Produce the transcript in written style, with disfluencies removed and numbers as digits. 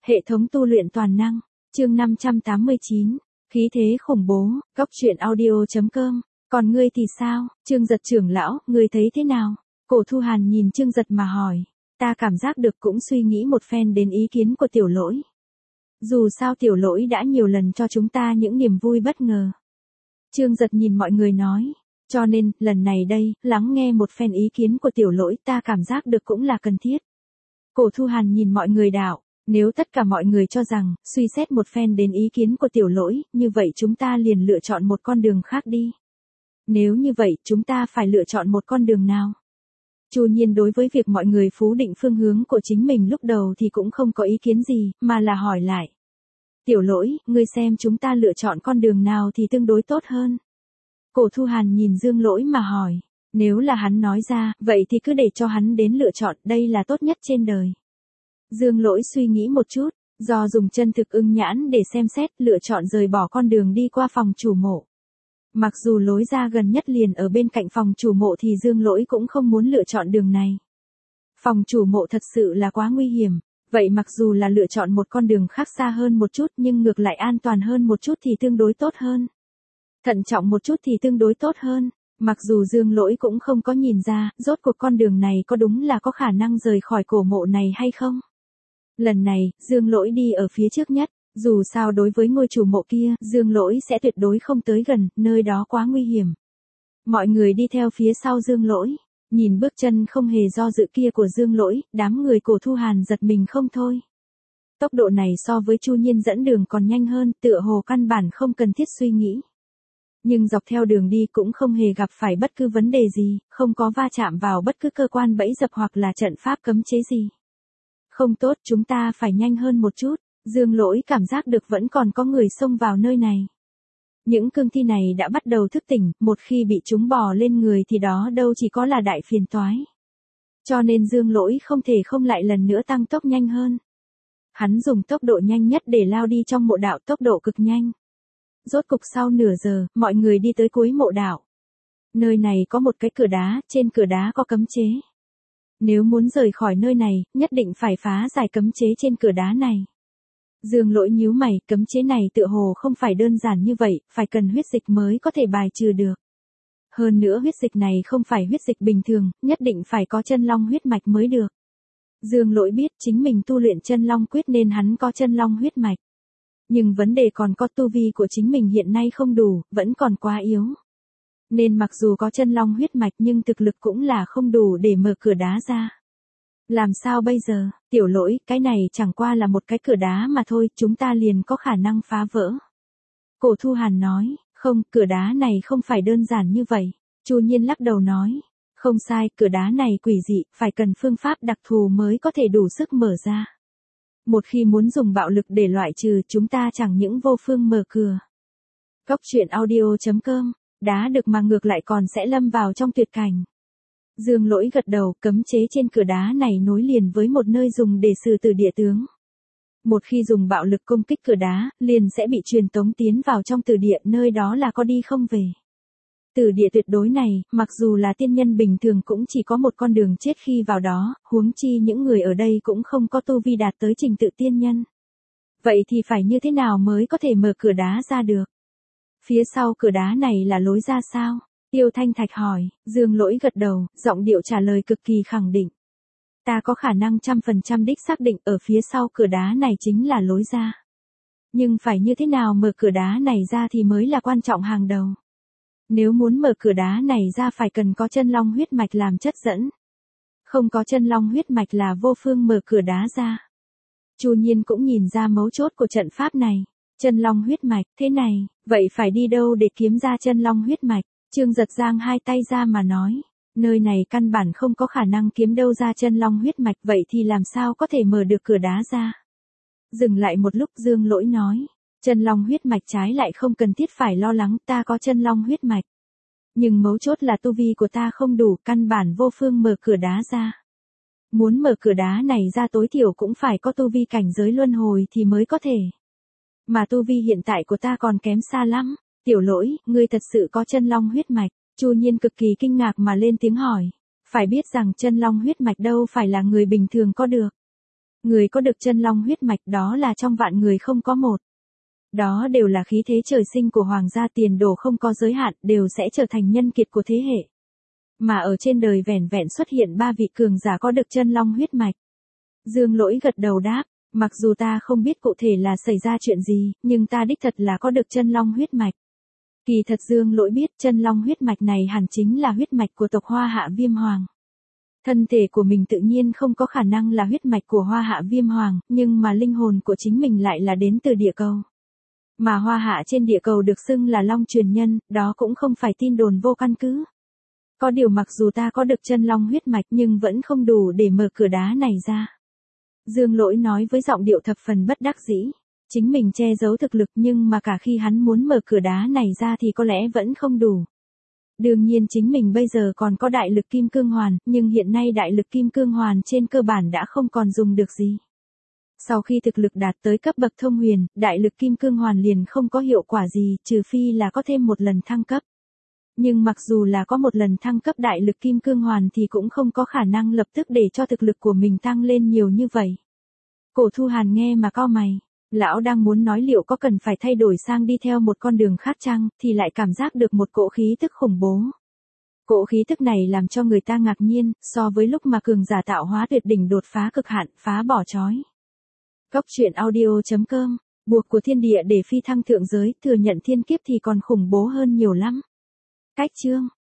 Hệ thống tu luyện toàn năng, chương 589, khí thế khủng bố, góc truyện audio.com, còn ngươi thì sao, Trương Giật trưởng lão, ngươi thấy thế nào? Cổ Thu Hàn nhìn Trương Giật mà hỏi, ta cảm giác được cũng suy nghĩ một phen đến ý kiến của tiểu lỗi. Dù sao tiểu lỗi đã nhiều lần cho chúng ta những niềm vui bất ngờ. Trương Giật nhìn mọi người nói, cho nên, lần này đây, lắng nghe một phen ý kiến của tiểu lỗi ta cảm giác được cũng là cần thiết. Cổ Thu Hàn nhìn mọi người đạo, nếu tất cả mọi người cho rằng, suy xét một phen đến ý kiến của tiểu lỗi, như vậy chúng ta liền lựa chọn một con đường khác đi. Nếu như vậy, chúng ta phải lựa chọn một con đường nào? Chu Nhiên đối với việc mọi người phú định phương hướng của chính mình lúc đầu thì cũng không có ý kiến gì, mà là hỏi lại. Tiểu lỗi, ngươi xem chúng ta lựa chọn con đường nào thì tương đối tốt hơn. Cổ Thu Hàn nhìn Dương Lỗi mà hỏi, nếu là hắn nói ra, vậy thì cứ để cho hắn đến lựa chọn, đây là tốt nhất trên đời. Dương Lỗi suy nghĩ một chút, do dùng chân thực ưng nhãn để xem xét, lựa chọn rời bỏ con đường đi qua phòng chủ mộ. Mặc dù lối ra gần nhất liền ở bên cạnh phòng chủ mộ thì Dương Lỗi cũng không muốn lựa chọn đường này. Phòng chủ mộ thật sự là quá nguy hiểm, vậy mặc dù là lựa chọn một con đường khác xa hơn một chút nhưng ngược lại an toàn hơn một chút thì tương đối tốt hơn. Thận trọng một chút thì tương đối tốt hơn, mặc dù Dương Lỗi cũng không có nhìn ra, rốt cuộc con đường này có đúng là có khả năng rời khỏi cổ mộ này hay không. Lần này, Dương Lỗi đi ở phía trước nhất, dù sao đối với ngôi chủ mộ kia, Dương Lỗi sẽ tuyệt đối không tới gần, nơi đó quá nguy hiểm. Mọi người đi theo phía sau Dương Lỗi, nhìn bước chân không hề do dự kia của Dương Lỗi, đám người Cổ Thu Hàn giật mình không thôi. Tốc độ này so với Chu Nhiên dẫn đường còn nhanh hơn, tựa hồ căn bản không cần thiết suy nghĩ. Nhưng dọc theo đường đi cũng không hề gặp phải bất cứ vấn đề gì, không có va chạm vào bất cứ cơ quan bẫy dập hoặc là trận pháp cấm chế gì. Không tốt, chúng ta phải nhanh hơn một chút, Dương Lỗi cảm giác được vẫn còn có người xông vào nơi này. Những cương thi này đã bắt đầu thức tỉnh, một khi bị chúng bò lên người thì đó đâu chỉ có là đại phiền toái. Cho nên Dương Lỗi không thể không lại lần nữa tăng tốc nhanh hơn. Hắn dùng tốc độ nhanh nhất để lao đi trong mộ đạo, tốc độ cực nhanh. Rốt cục sau nửa giờ, mọi người đi tới cuối mộ đạo. Nơi này có một cái cửa đá, trên cửa đá có cấm chế. Nếu muốn rời khỏi nơi này, nhất định phải phá giải cấm chế trên cửa đá này. Dương Lỗi nhíu mày, cấm chế này tựa hồ không phải đơn giản như vậy, phải cần huyết dịch mới có thể bài trừ được. Hơn nữa huyết dịch này không phải huyết dịch bình thường, nhất định phải có chân long huyết mạch mới được. Dương Lỗi biết chính mình tu luyện chân long quyết nên hắn có chân long huyết mạch. Nhưng vấn đề còn có tu vi của chính mình hiện nay không đủ, vẫn còn quá yếu. Nên mặc dù có chân long huyết mạch nhưng thực lực cũng là không đủ để mở cửa đá ra. Làm sao bây giờ, tiểu lỗi, cái này chẳng qua là một cái cửa đá mà thôi, chúng ta liền có khả năng phá vỡ. Cổ Thu Hàn nói, không, cửa đá này không phải đơn giản như vậy. Chu Nhiên lắc đầu nói, không sai, cửa đá này quỷ dị, phải cần phương pháp đặc thù mới có thể đủ sức mở ra. Một khi muốn dùng bạo lực để loại trừ, chúng ta chẳng những vô phương mở cửa. Góc truyện audio.com, đá được mà ngược lại còn sẽ lâm vào trong tuyệt cảnh. Dương Lỗi gật đầu, cấm chế trên cửa đá này nối liền với một nơi dùng để xử tử địa tướng. Một khi dùng bạo lực công kích cửa đá, liền sẽ bị truyền tống tiến vào trong tử địa, nơi đó là có đi không về. Tử địa tuyệt đối này, mặc dù là tiên nhân bình thường cũng chỉ có một con đường chết khi vào đó, huống chi những người ở đây cũng không có tu vi đạt tới trình tự tiên nhân. Vậy thì phải như thế nào mới có thể mở cửa đá ra được? Phía sau cửa đá này là lối ra sao? Tiêu Thanh Thạch hỏi, Dương Lỗi gật đầu, giọng điệu trả lời cực kỳ khẳng định. Ta có khả năng 100% đích xác định ở phía sau cửa đá này chính là lối ra. Nhưng phải như thế nào mở cửa đá này ra thì mới là quan trọng hàng đầu. Nếu muốn mở cửa đá này ra phải cần có chân long huyết mạch làm chất dẫn. Không có chân long huyết mạch là vô phương mở cửa đá ra. Chu Nhiên cũng nhìn ra mấu chốt của trận pháp này. Chân long huyết mạch, thế này, vậy phải đi đâu để kiếm ra chân long huyết mạch? Trương Giật giang hai tay ra mà nói, nơi này căn bản không có khả năng kiếm đâu ra chân long huyết mạch, vậy thì làm sao có thể mở được cửa đá ra? Dừng lại một lúc Dương Lỗi nói, chân long huyết mạch trái lại không cần thiết phải lo lắng, ta có chân long huyết mạch. Nhưng mấu chốt là tu vi của ta không đủ, căn bản vô phương mở cửa đá ra. Muốn mở cửa đá này ra tối thiểu cũng phải có tu vi cảnh giới luân hồi thì mới có thể. Mà tu vi hiện tại của ta còn kém xa lắm. Tiểu lỗi, ngươi thật sự có chân long huyết mạch. Chu Nhiên cực kỳ kinh ngạc mà lên tiếng hỏi. Phải biết rằng chân long huyết mạch đâu phải là người bình thường có được. Người có được chân long huyết mạch đó là trong vạn người không có một. Đó đều là khí thế trời sinh của hoàng gia, tiền đồ không có giới hạn, đều sẽ trở thành nhân kiệt của thế hệ. Mà ở trên đời vẻn vẹn xuất hiện 3 vị cường giả có được chân long huyết mạch. Dương Lỗi gật đầu đáp, mặc dù ta không biết cụ thể là xảy ra chuyện gì, nhưng ta đích thật là có được chân long huyết mạch. Kỳ thật Dương Lỗi biết chân long huyết mạch này hẳn chính là huyết mạch của tộc Hoa Hạ Viêm Hoàng. Thân thể của mình tự nhiên không có khả năng là huyết mạch của Hoa Hạ Viêm Hoàng, nhưng mà linh hồn của chính mình lại là đến từ địa cầu. Mà Hoa Hạ trên địa cầu được xưng là long truyền nhân, đó cũng không phải tin đồn vô căn cứ. Có điều mặc dù ta có được chân long huyết mạch nhưng vẫn không đủ để mở cửa đá này ra. Dương Lỗi nói với giọng điệu thập phần bất đắc dĩ. Chính mình che giấu thực lực nhưng mà cả khi hắn muốn mở cửa đá này ra thì có lẽ vẫn không đủ. Đương nhiên chính mình bây giờ còn có đại lực kim cương hoàn, nhưng hiện nay đại lực kim cương hoàn trên cơ bản đã không còn dùng được gì. Sau khi thực lực đạt tới cấp bậc thông huyền, đại lực kim cương hoàn liền không có hiệu quả gì, trừ phi là có thêm một lần thăng cấp. Nhưng mặc dù là có một lần thăng cấp đại lực kim cương hoàn thì cũng không có khả năng lập tức để cho thực lực của mình tăng lên nhiều như vậy. Cổ Thu Hàn nghe mà cau mày. Lão đang muốn nói liệu có cần phải thay đổi sang đi theo một con đường khác chăng, thì lại cảm giác được một cỗ khí tức khủng bố. Cỗ khí tức này làm cho người ta ngạc nhiên, so với lúc mà cường giả tạo hóa tuyệt đỉnh đột phá cực hạn, phá bỏ trói. Góc truyện audio.com, buộc của thiên địa để phi thăng thượng giới, thừa nhận thiên kiếp thì còn khủng bố hơn nhiều lắm. Cách chương